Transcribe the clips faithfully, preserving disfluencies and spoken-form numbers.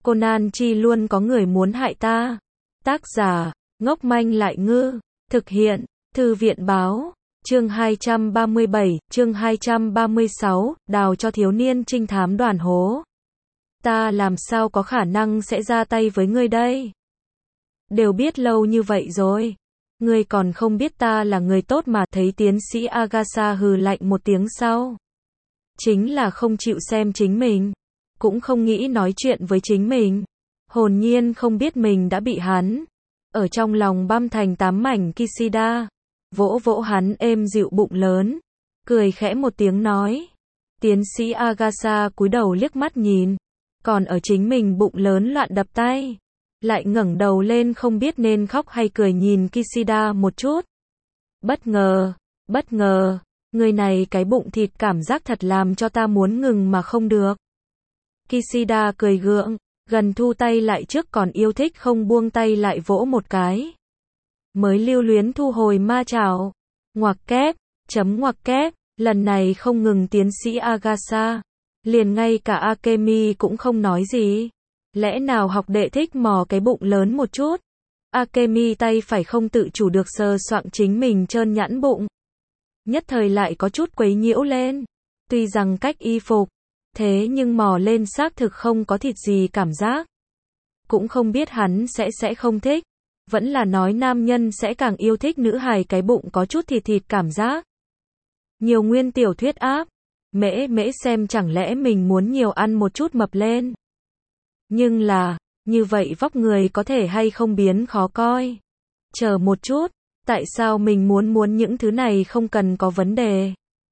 Conan chi luôn có người muốn hại ta. Tác giả, ngốc manh lại ngư. Thực hiện, Thư viện báo. Chương hai trăm ba mươi bảy, chương hai trăm ba mươi sáu, đào cho thiếu niên trinh thám đoàn hố. Ta làm sao có khả năng sẽ ra tay với ngươi đây? Đều biết lâu như vậy rồi. Ngươi còn không biết ta là người tốt mà. Thấy tiến sĩ Agatha hừ lạnh một tiếng sau. Chính là không chịu xem chính mình. Cũng không nghĩ nói chuyện với chính mình. Hồn nhiên không biết mình đã bị hắn. Ở trong lòng băm thành tám mảnh Kishida. Vỗ vỗ hắn êm dịu bụng lớn. Cười khẽ một tiếng nói. Tiến sĩ Agatha cúi đầu liếc mắt nhìn. Còn ở chính mình bụng lớn loạn đập tay. Lại ngẩng đầu lên không biết nên khóc hay cười nhìn Kishida một chút. Bất ngờ, bất ngờ, người này cái bụng thịt cảm giác thật làm cho ta muốn ngừng mà không được. Kishida cười gượng, gần thu tay lại trước còn yêu thích không buông tay lại vỗ một cái. Mới lưu luyến thu hồi ma chảo. Ngoặc kép, chấm ngoặc kép, lần này không ngừng tiến sĩ Agatha. Liền ngay cả Akemi cũng không nói gì. Lẽ nào học đệ thích mò cái bụng lớn một chút? Akemi tay phải không tự chủ được sờ soạng chính mình trơn nhẵn bụng. Nhất thời lại có chút quấy nhiễu lên. Tuy rằng cách y phục, thế nhưng mò lên xác thực không có thịt gì cảm giác. Cũng không biết hắn sẽ sẽ không thích. Vẫn là nói nam nhân sẽ càng yêu thích nữ hài cái bụng có chút thịt thịt cảm giác. Nhiều nguyên tiểu thuyết áp. Mễ mễ xem chẳng lẽ mình muốn nhiều ăn một chút mập lên. Nhưng là, như vậy vóc người có thể hay không biến khó coi. Chờ một chút, tại sao mình muốn muốn những thứ này không cần có vấn đề.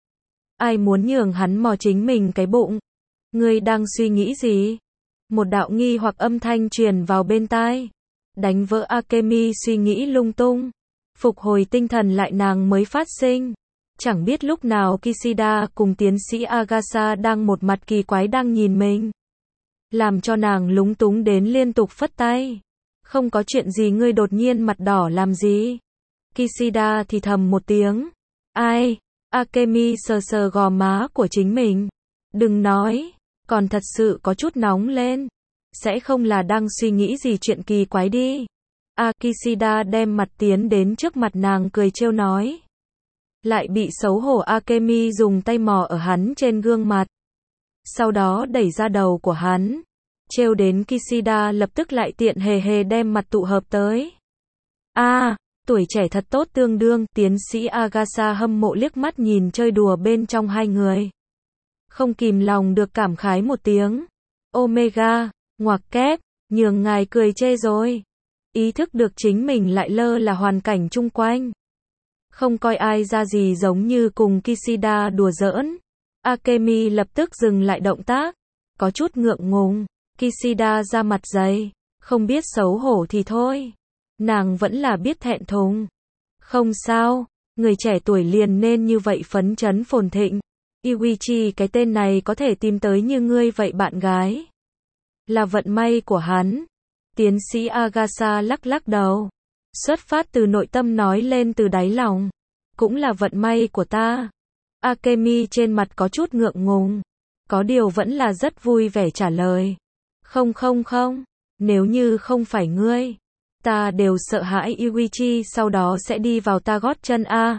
Ai muốn nhường hắn mò chính mình cái bụng? Ngươi đang suy nghĩ gì? Một đạo nghi hoặc âm thanh truyền vào bên tai. Đánh vỡ Akemi suy nghĩ lung tung. Phục hồi tinh thần lại nàng mới phát sinh. Chẳng biết lúc nào Kishida cùng tiến sĩ Agatha đang một mặt kỳ quái đang nhìn mình. Làm cho nàng lúng túng đến liên tục phất tay. Không có chuyện gì ngươi đột nhiên mặt đỏ làm gì? Kishida thì thầm một tiếng. Ai? Akemi sờ sờ gò má của chính mình. Đừng nói, còn thật sự có chút nóng lên. Sẽ không là đang suy nghĩ gì chuyện kỳ quái đi. A Kishida đem mặt tiến đến trước mặt nàng cười trêu nói. Lại bị xấu hổ Akemi dùng tay mò ở hắn trên gương mặt. Sau đó đẩy ra đầu của hắn. Trêu đến Kishida lập tức lại tiện hề hề đem mặt tụ hợp tới. A, à, tuổi trẻ thật tốt tương đương, tiến sĩ Agatha hâm mộ liếc mắt nhìn chơi đùa bên trong hai người. Không kìm lòng được cảm khái một tiếng. Omega, ngoặc kép, nhường ngài cười chê rồi. Ý thức được chính mình lại lơ là hoàn cảnh chung quanh. Không coi ai ra gì giống như cùng Kishida đùa giỡn. Akemi lập tức dừng lại động tác. Có chút ngượng ngùng. Kishida ra mặt dày. Không biết xấu hổ thì thôi. Nàng vẫn là biết thẹn thùng. Không sao. Người trẻ tuổi liền nên như vậy phấn chấn phồn thịnh. Iwichi cái tên này có thể tìm tới như ngươi vậy bạn gái. Là vận may của hắn. Tiến sĩ Agatha lắc lắc đầu. Xuất phát từ nội tâm nói lên từ đáy lòng. Cũng là vận may của ta. Akemi trên mặt có chút ngượng ngùng. Có điều vẫn là rất vui vẻ trả lời. Không không không. Nếu như không phải ngươi. Ta đều sợ hãi Iwichi sau đó sẽ đi vào ta gót chân a.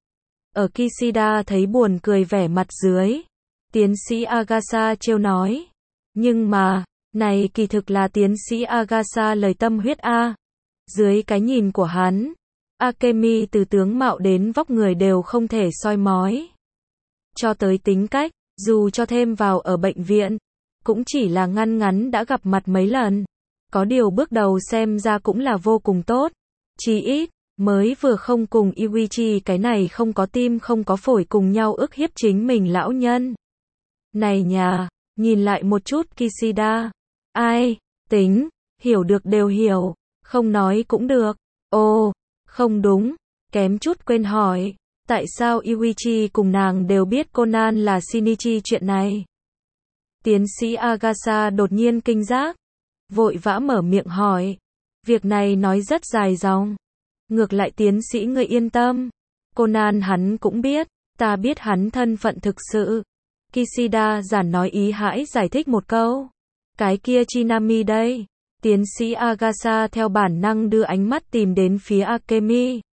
Ở Kishida thấy buồn cười vẻ mặt dưới. Tiến sĩ Agatha trêu nói. Nhưng mà, này kỳ thực là tiến sĩ Agatha lời tâm huyết a. Dưới cái nhìn của hắn, Akemi từ tướng mạo đến vóc người đều không thể soi mói. Cho tới tính cách, dù cho thêm vào ở bệnh viện, cũng chỉ là ngăn ngắn đã gặp mặt mấy lần. Có điều bước đầu xem ra cũng là vô cùng tốt. Chỉ ít, mới vừa không cùng Iwichi cái này không có tim không có phổi cùng nhau ức hiếp chính mình lão nhân. Này nhà, nhìn lại một chút Kishida. Ai, tính, hiểu được đều hiểu. Không nói cũng được. Ồ, không đúng, kém chút quên hỏi. Tại sao Iwichi cùng nàng đều biết Conan là Shinichi chuyện này? Tiến sĩ Agatha đột nhiên kinh giác. Vội vã mở miệng hỏi. Việc này nói rất dài dòng. Ngược lại tiến sĩ ngươi yên tâm. Conan hắn cũng biết. Ta biết hắn thân phận thực sự. Kishida giản nói ý hãi giải thích một câu. Cái kia Chinami đây. Tiến sĩ Agasha theo bản năng đưa ánh mắt tìm đến phía Akemi.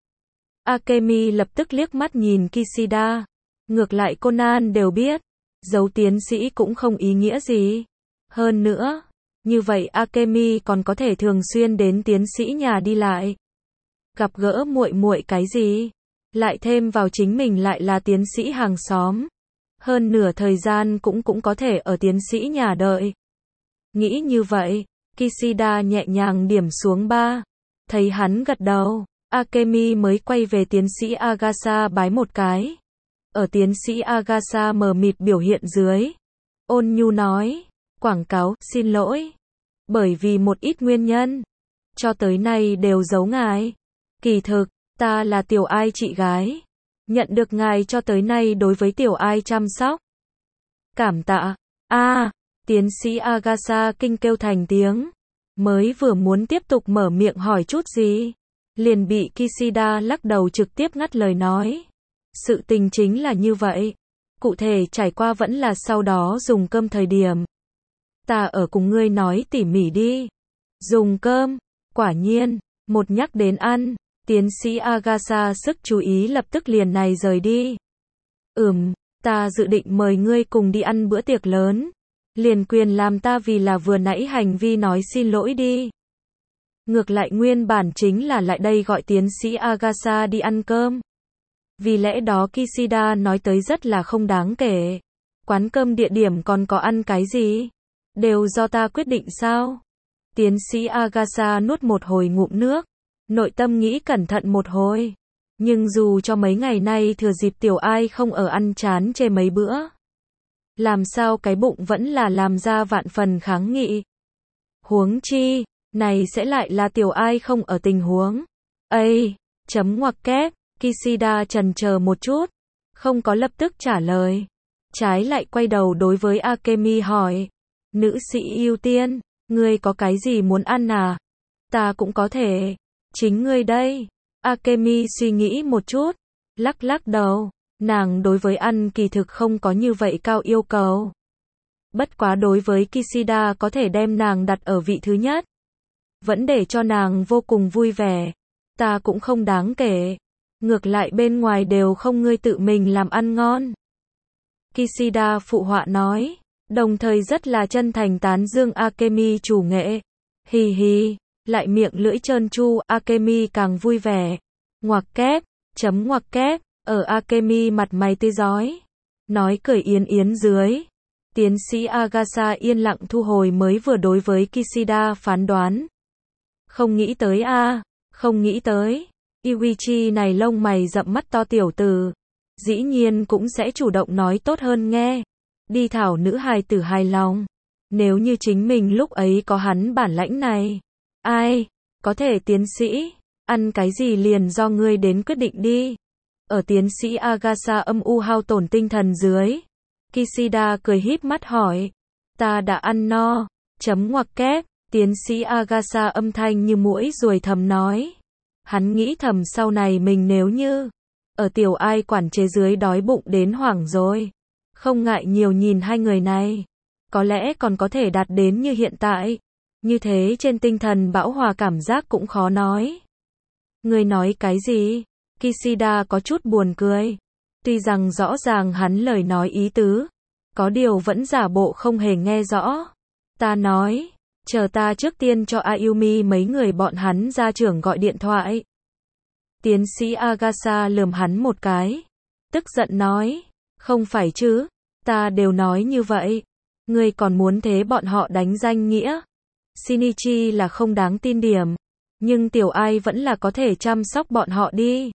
Akemi lập tức liếc mắt nhìn Kishida. Ngược lại Conan đều biết, giấu tiến sĩ cũng không ý nghĩa gì. Hơn nữa, như vậy Akemi còn có thể thường xuyên đến tiến sĩ nhà đi lại. Gặp gỡ muội muội cái gì? Lại thêm vào chính mình lại là tiến sĩ hàng xóm. Hơn nửa thời gian cũng cũng có thể ở tiến sĩ nhà đợi. Nghĩ như vậy, Kishida nhẹ nhàng điểm xuống ba. Thấy hắn gật đầu, Akemi mới quay về tiến sĩ Agasha bái một cái. Ở tiến sĩ Agasha mờ mịt biểu hiện dưới, ôn nhu nói, quảng cáo, xin lỗi. Bởi vì một ít nguyên nhân, cho tới nay đều giấu ngài. Kỳ thực, ta là Tiểu Ai chị gái. Nhận được ngài cho tới nay đối với Tiểu Ai chăm sóc. Cảm tạ. A, tiến sĩ Agasha kinh kêu thành tiếng. Mới vừa muốn tiếp tục mở miệng hỏi chút gì, liền bị Kishida lắc đầu trực tiếp ngắt lời nói. Sự tình chính là như vậy. Cụ thể trải qua vẫn là sau đó dùng cơm thời điểm. Ta ở cùng ngươi nói tỉ mỉ đi. Dùng cơm. Quả nhiên, một nhắc đến ăn, tiến sĩ Agasha sức chú ý lập tức liền này rời đi. Ừm, ta dự định mời ngươi cùng đi ăn bữa tiệc lớn. Liền quyền làm ta vì là vừa nãy hành vi nói xin lỗi đi. Ngược lại nguyên bản chính là lại đây gọi tiến sĩ Agasha đi ăn cơm. Vì lẽ đó Kishida nói tới rất là không đáng kể. Quán cơm địa điểm còn có ăn cái gì? Đều do ta quyết định sao? Tiến sĩ Agasha nuốt một hồi ngụm nước. Nội tâm nghĩ cẩn thận một hồi. Nhưng dù cho mấy ngày nay thừa dịp Tiểu Ai không ở ăn chán chê mấy bữa. Làm sao cái bụng vẫn là làm ra vạn phần kháng nghị. Huống chi, này sẽ lại là Tiểu Ai không ở tình huống. Ây, chấm ngoặc kép, Kishida chần chờ một chút, không có lập tức trả lời. Trái lại quay đầu đối với Akemi hỏi. Nữ sĩ ưu tiên, ngươi có cái gì muốn ăn à? Ta cũng có thể. Chính ngươi đây. Akemi suy nghĩ một chút, lắc lắc đầu. Nàng đối với ăn kỳ thực không có như vậy cao yêu cầu. Bất quá đối với Kishida có thể đem nàng đặt ở vị thứ nhất. Vẫn để cho nàng vô cùng vui vẻ. Ta cũng không đáng kể. Ngược lại bên ngoài đều không ngươi tự mình làm ăn ngon. Kishida phụ họa nói. Đồng thời rất là chân thành tán dương Akemi chủ nghệ. Hì hì, lại miệng lưỡi trơn tru, Akemi càng vui vẻ. Ngoặc kép, chấm ngoặc kép. Ở Akemi mặt mày tươi rói, nói cười yến yến dưới. Tiến sĩ Agasha yên lặng thu hồi mới vừa đối với Kishida phán đoán. Không nghĩ tới a, à, không nghĩ tới. Iwichi này lông mày rậm mắt to tiểu tử, dĩ nhiên cũng sẽ chủ động nói tốt hơn nghe. Đi thảo nữ hài tử hài lòng. Nếu như chính mình lúc ấy có hắn bản lãnh này. Ai, có thể tiến sĩ, ăn cái gì liền do ngươi đến quyết định đi. Ở tiến sĩ Agasha âm u hao tổn tinh thần dưới. Kishida cười híp mắt hỏi. Ta đã ăn no. Chấm ngoặc kép. Tiến sĩ Agasha âm thanh như muỗi ruồi thầm nói. Hắn nghĩ thầm sau này mình nếu như ở Tiểu Ai quản chế dưới đói bụng đến hoảng rồi. Không ngại nhiều nhìn hai người này. Có lẽ còn có thể đạt đến như hiện tại. Như thế trên tinh thần bão hòa cảm giác cũng khó nói. Ngươi nói cái gì? Kishida có chút buồn cười. Tuy rằng rõ ràng hắn lời nói ý tứ, có điều vẫn giả bộ không hề nghe rõ. Ta nói, chờ ta trước tiên cho Ayumi mấy người bọn hắn gia trưởng gọi điện thoại. Tiến sĩ Agasha lườm hắn một cái. Tức giận nói, không phải chứ, ta đều nói như vậy. Ngươi còn muốn thế bọn họ đánh danh nghĩa. Shinichi là không đáng tin điểm. Nhưng Tiểu Ai vẫn là có thể chăm sóc bọn họ đi.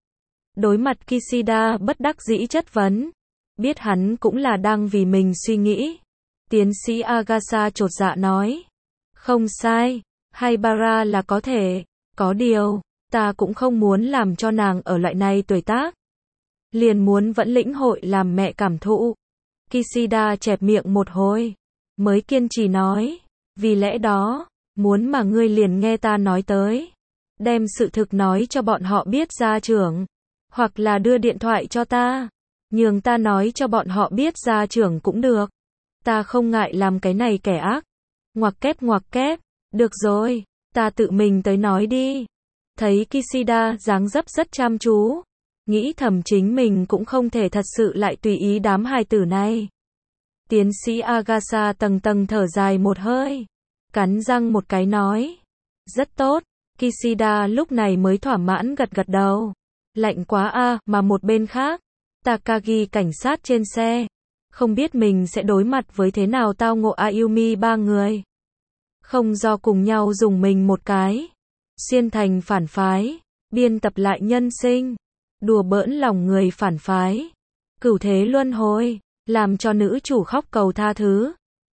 Đối mặt Kishida bất đắc dĩ chất vấn. Biết hắn cũng là đang vì mình suy nghĩ. Tiến sĩ Agasha chột dạ nói. Không sai, Haibara là có thể. Có điều, ta cũng không muốn làm cho nàng ở loại này tuổi tác. Liền muốn vẫn lĩnh hội làm mẹ cảm thụ. Kishida chẹp miệng một hồi. Mới kiên trì nói. Vì lẽ đó, muốn mà ngươi liền nghe ta nói tới. Đem sự thực nói cho bọn họ biết gia trưởng. Hoặc là đưa điện thoại cho ta. Nhường ta nói cho bọn họ biết gia trưởng cũng được. Ta không ngại làm cái này kẻ ác. Ngoặc kép ngoặc kép, được rồi, ta tự mình tới nói đi. Thấy Kishida dáng dấp rất chăm chú, nghĩ thầm chính mình cũng không thể thật sự lại tùy ý đám hài tử này. Tiến sĩ Agasa tầng tầng thở dài một hơi, cắn răng một cái nói. Rất tốt, Kishida lúc này mới thỏa mãn gật gật đầu. Lạnh quá a, mà một bên khác, Takagi cảnh sát trên xe, không biết mình sẽ đối mặt với thế nào tao ngộ Ayumi ba người. Không do cùng nhau dùng mình một cái, xuyên thành phản phái, biên tập lại nhân sinh, đùa bỡn lòng người phản phái, cửu thế luân hồi, làm cho nữ chủ khóc cầu tha thứ.